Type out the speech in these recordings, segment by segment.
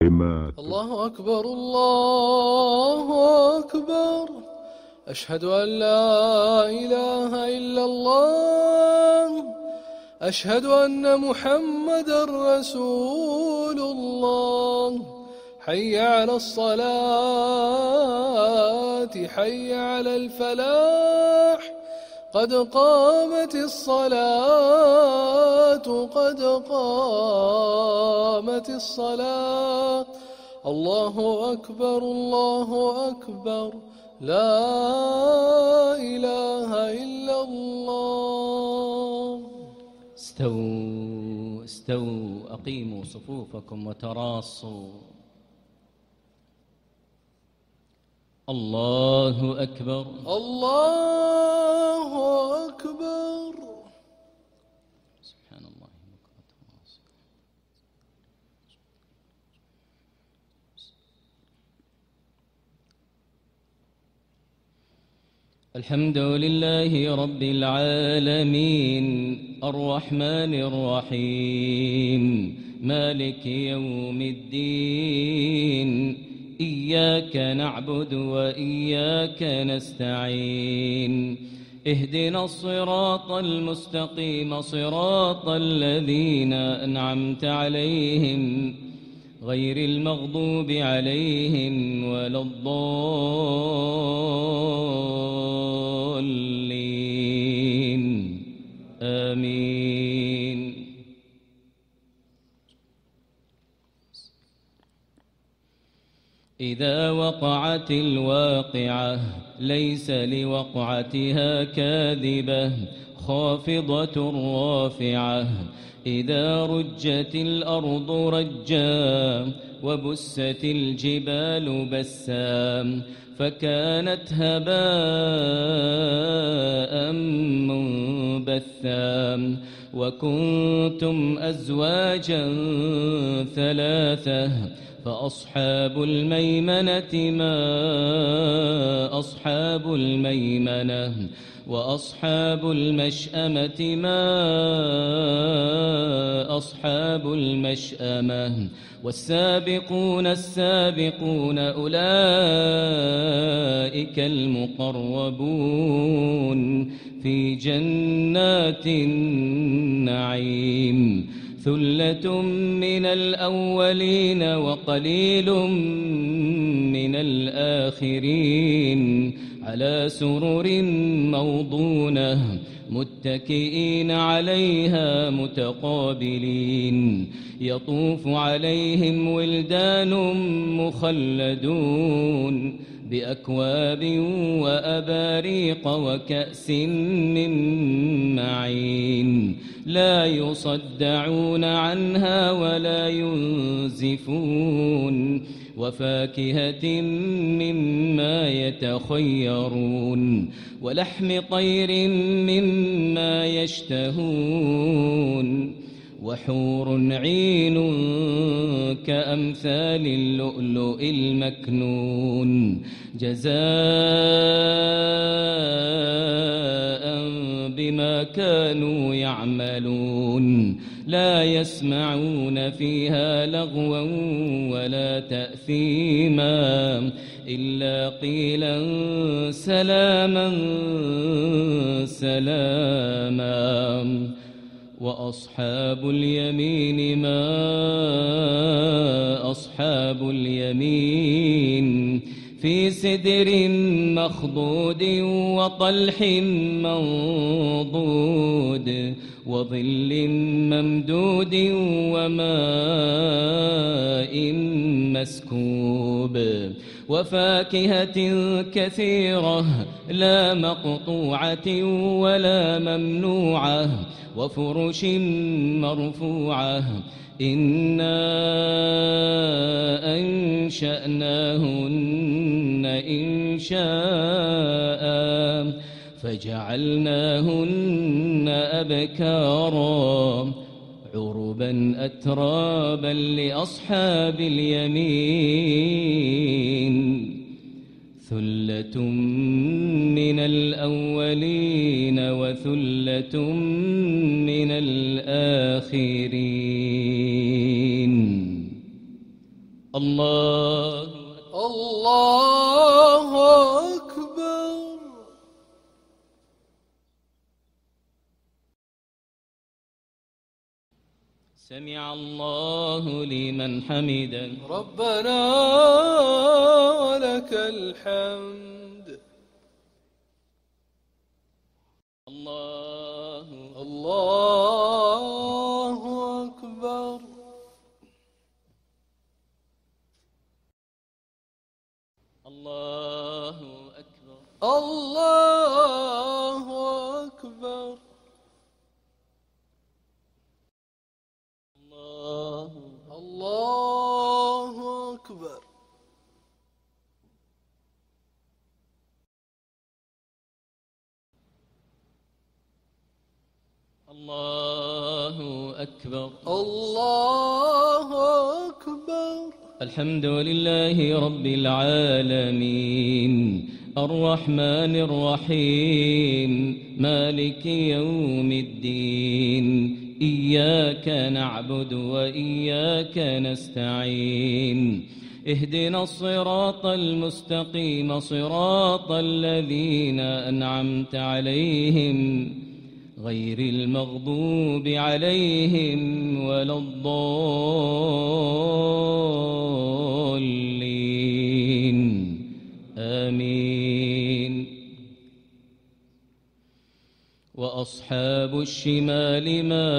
كلمات. الله أكبر الله أكبر، أشهد أن لا إله إلا الله، أشهد أن محمدا رسول الله. حي على الصلاة، حي على الفلاح، قد قامت الصلاة، قد قامت الصلاة. الله أكبر الله أكبر، لا إله إلا الله. استووا استووا، أقيموا صفوفكم وتراصوا. الله أكبر الله أكبر. سبحان الله. الحمد لله رب العالمين، الرحمن الرحيم، مالك يوم الدين. إياك نعبد وإياك نستعين، اهدنا الصراط المستقيم، صراط الذين أنعمت عليهم، غير المغضوب عليهم ولا الضالين، آمين. إذا وقعت الواقعة ليس لوقعتها كاذبة، خافضة رافعة. إذا رجت الأرض رجا وبست الجبال بسا، فكانت هباء منبثا. وكنتم أزواجا ثلاثة، فأصحاب الميمنة ما أصحاب الميمنة، وأصحاب المشأمة ما أصحاب المشأمة. والسابقون السابقون أولئك المقربون في جنات النعيم. ثلة من الأولين وقليل من الآخرين، على سرر موضونة متكئين عليها متقابلين. يطوف عليهم ولدان مخلدون بأكواب وأباريق وكأس من معين، لا يصدعون عنها ولا ينزفون. وفاكهة مما يتخيرون، ولحم طير مما يشتهون. وحور عين كأمثال اللؤلؤ المكنون، جزاء بما كانوا يعملون. لا يسمعون فيها لغوا ولا تأثيما، إلا قيلا سلاما سلاما. وأصحاب اليمين ما أصحاب اليمين، في سدر مخضود وطلح منضود وظل ممدود وماء مسكوب. وفاكهة كثيرة لا مقطوعة ولا ممنوعة، وفرش مرفوعة. إنا أنشأناهن إنشاء، فجعلناهن أبكارا عربا أترابا لأصحاب اليمين. ثلة من الأولين وثلة من الآخرين. الله الله أكبر. سمع الله لمن حمده. ربنا ولك الحمد. الله الله أكبر. الله أكبر. الله أكبر. الله أكبر. الله أكبر. الله أكبر. الحمد لله رب العالمين الرحمن الرحيم مالك يوم الدين إياك نعبد وإياك نستعين اهدنا الصراط المستقيم صراط الذين أنعمت عليهم غير المغضوب عليهم ولا الضالين آمين. وأصحاب الشمال ما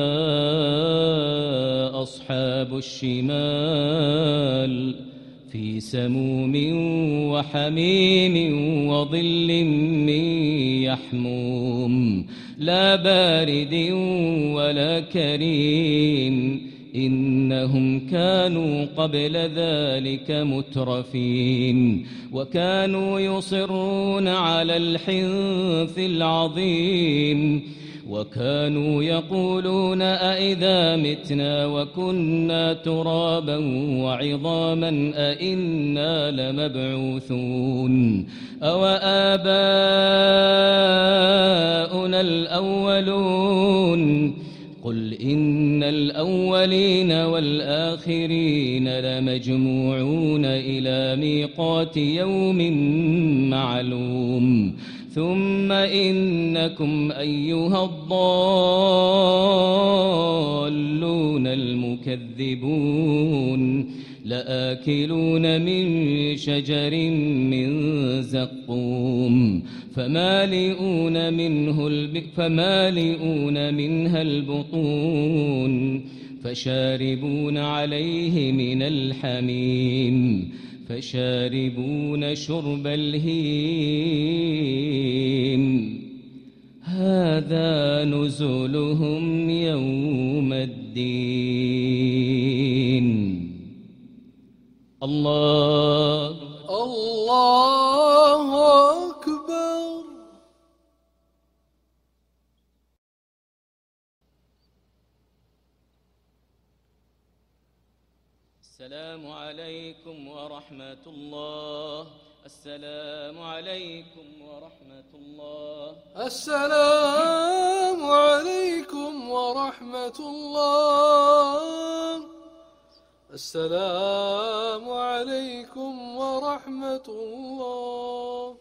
أصحاب الشمال في سموم وحميم وظل من يحموم لا بارد ولا كريم إنهم كانوا قبل ذلك مترفين وكانوا يصرون على الحنث العظيم وكانوا يقولون أئذا متنا وكنا ترابا وعظاما أئنا لمبعوثون أو آباؤنا الأولون قل إن الأولين والآخرين لمجموعون إلى ميقات يوم معلوم ثم إنكم أيها الضالون المكذبون لآكلون من شجر من زقوم فمالئون منها البطون فشاربون عليه من الحميم فشاربون شرب الهيم هذا نزلهم يوم الدين. الله أكبر. السلام عليكم ورحمة الله. السلام عليكم ورحمة الله. السلام عليكم ورحمة الله. السلام عليكم ورحمة الله.